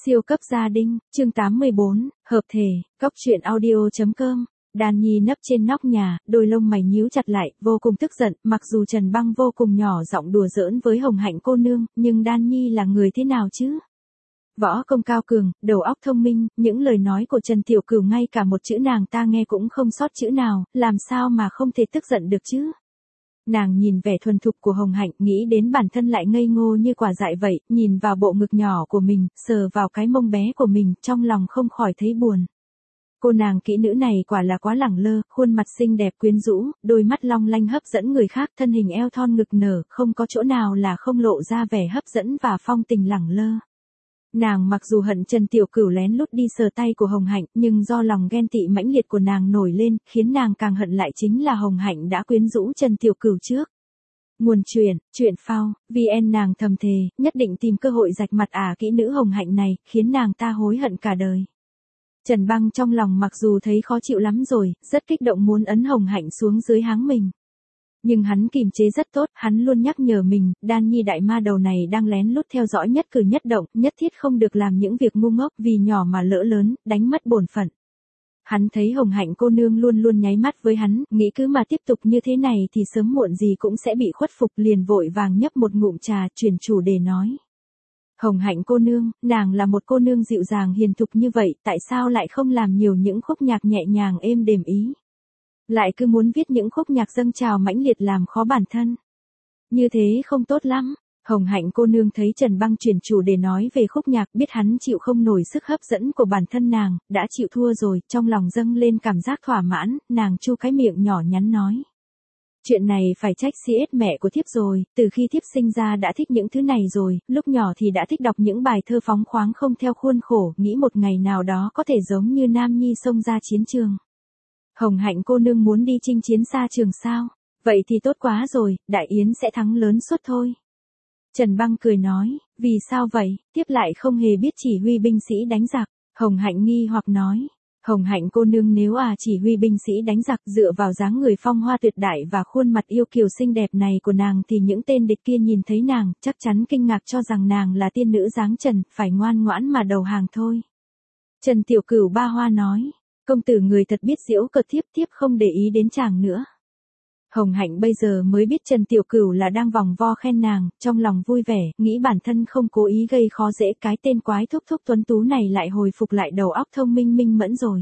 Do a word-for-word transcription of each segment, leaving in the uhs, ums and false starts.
Siêu cấp gia đình, chương tám mươi bốn, hợp thể, cóc truyện audio chấm com. Đan Nhi nấp trên nóc nhà, đôi lông mày nhíu chặt lại, vô cùng tức giận, mặc dù Trần Băng vô cùng nhỏ giọng đùa giỡn với Hồng Hạnh cô nương, nhưng Đan Nhi là người thế nào chứ? Võ công cao cường, đầu óc thông minh, những lời nói của Trần Tiểu Cửu ngay cả một chữ nàng ta nghe cũng không sót chữ nào, làm sao mà không thể tức giận được chứ? Nàng nhìn vẻ thuần thục của Hồng Hạnh, nghĩ đến bản thân lại ngây ngô như quả dại vậy, nhìn vào bộ ngực nhỏ của mình, sờ vào cái mông bé của mình, trong lòng không khỏi thấy buồn. Cô nàng kỹ nữ này quả là quá lẳng lơ, khuôn mặt xinh đẹp quyến rũ, đôi mắt long lanh hấp dẫn người khác, thân hình eo thon ngực nở, không có chỗ nào là không lộ ra vẻ hấp dẫn và phong tình lẳng lơ. Nàng mặc dù hận Trần Tiểu Cửu lén lút đi sờ tay của Hồng Hạnh, nhưng do lòng ghen tị mãnh liệt của nàng nổi lên, khiến nàng càng hận lại chính là Hồng Hạnh đã quyến rũ Trần Tiểu Cửu trước. Nguồn truyện, truyện phao, vê en nàng thầm thề, nhất định tìm cơ hội rạch mặt ả kỹ nữ Hồng Hạnh này, khiến nàng ta hối hận cả đời. Trần Băng trong lòng mặc dù thấy khó chịu lắm rồi, rất kích động muốn ấn Hồng Hạnh xuống dưới háng mình. Nhưng hắn kìm chế rất tốt, hắn luôn nhắc nhở mình, Đan Nhi đại ma đầu này đang lén lút theo dõi nhất cử nhất động, nhất thiết không được làm những việc ngu ngốc, vì nhỏ mà lỡ lớn, đánh mất bổn phận. Hắn thấy Hồng Hạnh cô nương luôn luôn nháy mắt với hắn, nghĩ cứ mà tiếp tục như thế này thì sớm muộn gì cũng sẽ bị khuất phục, liền vội vàng nhấp một ngụm trà, chuyển chủ đề nói. Hồng Hạnh cô nương, nàng là một cô nương dịu dàng hiền thục như vậy, tại sao lại không làm nhiều những khúc nhạc nhẹ nhàng êm đềm ý? Lại cứ muốn viết những khúc nhạc dâng trào mãnh liệt làm khó bản thân. Như thế không tốt lắm. Hồng Hạnh cô nương thấy Trần Băng chuyển chủ đề nói về khúc nhạc, biết hắn chịu không nổi sức hấp dẫn của bản thân nàng, đã chịu thua rồi, trong lòng dâng lên cảm giác thỏa mãn, nàng chu cái miệng nhỏ nhắn nói. Chuyện này phải trách xê ét mẹ của thiếp rồi, từ khi thiếp sinh ra đã thích những thứ này rồi, lúc nhỏ thì đã thích đọc những bài thơ phóng khoáng không theo khuôn khổ, nghĩ một ngày nào đó có thể giống như Nam Nhi xông ra chiến trường. Hồng Hạnh cô nương muốn đi chinh chiến xa trường sao? Vậy thì tốt quá rồi, Đại Yến sẽ thắng lớn suốt thôi. Trần Băng cười nói, vì sao vậy, tiếp lại không hề biết chỉ huy binh sĩ đánh giặc. Hồng Hạnh nghi hoặc nói, Hồng Hạnh cô nương nếu à chỉ huy binh sĩ đánh giặc dựa vào dáng người phong hoa tuyệt đại và khuôn mặt yêu kiều xinh đẹp này của nàng thì những tên địch kia nhìn thấy nàng, chắc chắn kinh ngạc cho rằng nàng là tiên nữ dáng trần, phải ngoan ngoãn mà đầu hàng thôi. Trần Tiểu Cửu ba hoa nói. Công tử người thật biết giễu cợt thiếp, thiếp không để ý đến chàng nữa. Hồng Hạnh bây giờ mới biết Trần Tiểu Cửu là đang vòng vo khen nàng, trong lòng vui vẻ, nghĩ bản thân không cố ý gây khó dễ, cái tên quái thúc thúc tuấn tú này lại hồi phục lại đầu óc thông minh minh mẫn rồi.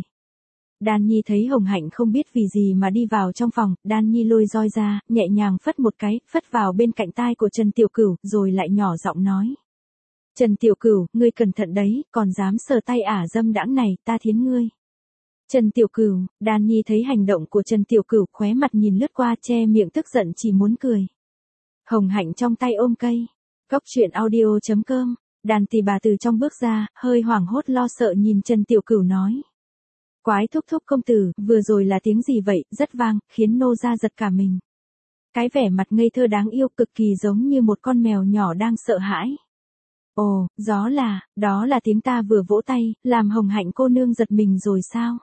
Đan Nhi thấy Hồng Hạnh không biết vì gì mà đi vào trong phòng, Đan Nhi lôi roi ra, nhẹ nhàng phất một cái, phất vào bên cạnh tai của Trần Tiểu Cửu, rồi lại nhỏ giọng nói. Trần Tiểu Cửu, ngươi cẩn thận đấy, còn dám sờ tay ả dâm đãng này, ta thiến ngươi. Trần Tiểu Cửu, Đan Nhi thấy hành động của Trần Tiểu Cửu, khóe mặt nhìn lướt qua, che miệng tức giận chỉ muốn cười. Hồng Hạnh trong tay ôm cây. Cóc truyện audio chấm com. Đàn tỳ bà từ trong bước ra, hơi hoảng hốt lo sợ nhìn Trần Tiểu Cửu nói. Quái thúc thúc công tử, vừa rồi là tiếng gì vậy, rất vang, khiến nô ra giật cả mình. Cái vẻ mặt ngây thơ đáng yêu cực kỳ giống như một con mèo nhỏ đang sợ hãi. Ồ, gió là, đó là tiếng ta vừa vỗ tay, làm Hồng Hạnh cô nương giật mình rồi sao?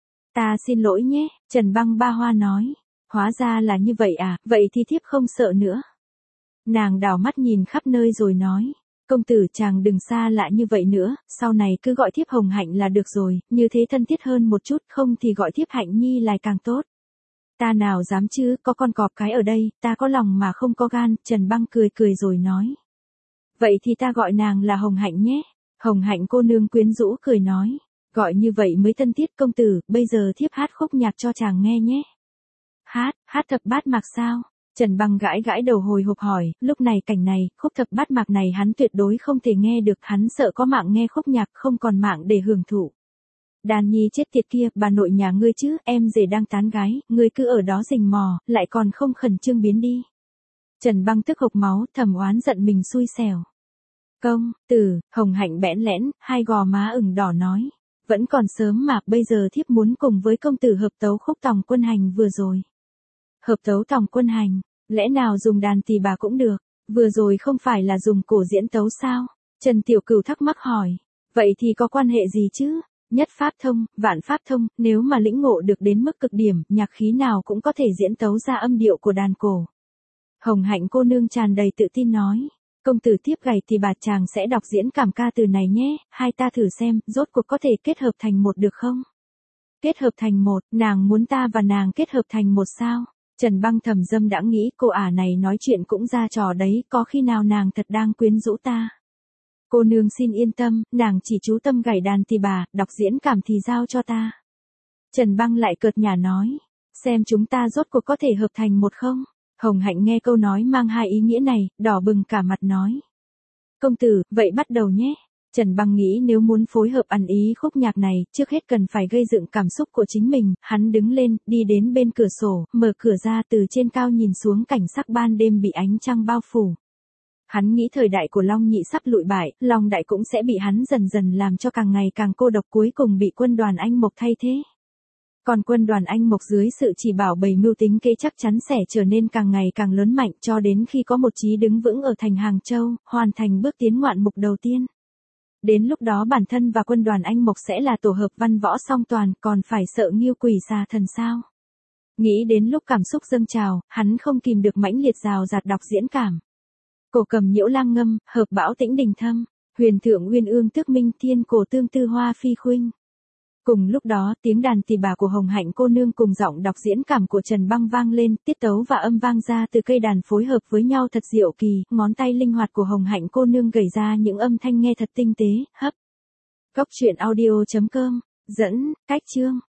Ta xin lỗi nhé, Trần Băng ba hoa nói. Hóa ra là như vậy à, vậy thì thiếp không sợ nữa. Nàng đảo mắt nhìn khắp nơi rồi nói. Công tử chàng đừng xa lạ như vậy nữa, sau này cứ gọi thiếp Hồng Hạnh là được rồi, như thế thân thiết hơn một chút, không thì gọi thiếp Hạnh Nhi lại càng tốt. Ta nào dám chứ, có con cọp cái ở đây, ta có lòng mà không có gan, Trần Băng cười cười rồi nói. Vậy thì ta gọi nàng là Hồng Hạnh nhé. Hồng Hạnh cô nương quyến rũ cười nói. Gọi như vậy mới thân thiết công tử, bây giờ thiếp hát khúc nhạc cho chàng nghe nhé. Hát, hát thập bát mạc sao? Trần Băng gãi gãi đầu hồi hộp hỏi, lúc này cảnh này, khúc thập bát mạc này hắn tuyệt đối không thể nghe được, hắn sợ có mạng nghe khúc nhạc, không còn mạng để hưởng thụ. Đan Nhi chết tiệt kia, bà nội nhà ngươi chứ, em rể đang tán gái, ngươi cứ ở đó rình mò, lại còn không khẩn trương biến đi. Trần Băng tức hộc máu, thầm oán giận mình xui xẻo. Công, tử, Hồng Hạnh bẽn lẽn, hai gò má ửng đỏ nói. Vẫn còn sớm mà, bây giờ thiếp muốn cùng với công tử hợp tấu khúc tòng quân hành vừa rồi. Hợp tấu tòng quân hành, lẽ nào dùng đàn tỳ bà cũng được, vừa rồi không phải là dùng cổ diễn tấu sao? Trần Tiểu Cửu thắc mắc hỏi, vậy thì có quan hệ gì chứ? Nhất pháp thông, vạn pháp thông, nếu mà lĩnh ngộ được đến mức cực điểm, nhạc khí nào cũng có thể diễn tấu ra âm điệu của đàn cổ. Hồng Hạnh cô nương tràn đầy tự tin nói. Công tử tiếp gầy thì bà chàng sẽ đọc diễn cảm ca từ này nhé, hai ta thử xem, rốt cuộc có thể kết hợp thành một được không? Kết hợp thành một, nàng muốn ta và nàng kết hợp thành một sao? Trần Băng thầm dâm đã nghĩ cô ả này nói chuyện cũng ra trò đấy, có khi nào nàng thật đang quyến rũ ta? Cô nương xin yên tâm, nàng chỉ chú tâm gảy đàn thì bà, đọc diễn cảm thì giao cho ta. Trần Băng lại cợt nhả nói, xem chúng ta rốt cuộc có thể hợp thành một không? Hồng Hạnh nghe câu nói mang hai ý nghĩa này, đỏ bừng cả mặt nói. Công tử, vậy bắt đầu nhé. Trần Băng nghĩ nếu muốn phối hợp ăn ý khúc nhạc này, trước hết cần phải gây dựng cảm xúc của chính mình, hắn đứng lên, đi đến bên cửa sổ, mở cửa ra từ trên cao nhìn xuống cảnh sắc ban đêm bị ánh trăng bao phủ. Hắn nghĩ thời đại của Long Nhị sắp lụi bại, Long Đại cũng sẽ bị hắn dần dần làm cho càng ngày càng cô độc, cuối cùng bị quân đoàn Anh Mộc thay thế. Còn quân đoàn Anh Mộc dưới sự chỉ bảo bày mưu tính kế chắc chắn sẽ trở nên càng ngày càng lớn mạnh cho đến khi có một chí đứng vững ở thành Hàng Châu, hoàn thành bước tiến ngoạn mục đầu tiên. Đến lúc đó bản thân và quân đoàn Anh Mộc sẽ là tổ hợp văn võ song toàn, còn phải sợ Nghiêu Quỷ xà thần sao? Nghĩ đến lúc cảm xúc dâng trào, hắn không kìm được mãnh liệt rào rạt đọc diễn cảm. Cổ cầm nhiễu lang ngâm, hợp bão tĩnh đình thâm, huyền thượng uyên ương tước minh thiên cổ tương tư hoa phi khuynh. Cùng lúc đó, tiếng đàn tỳ bà của Hồng Hạnh cô nương cùng giọng đọc diễn cảm của Trần Băng vang lên, tiết tấu và âm vang ra từ cây đàn phối hợp với nhau thật diệu kỳ, ngón tay linh hoạt của Hồng Hạnh cô nương gảy ra những âm thanh nghe thật tinh tế, hấp. Góc truyện audio chấm com, dẫn, cách chương.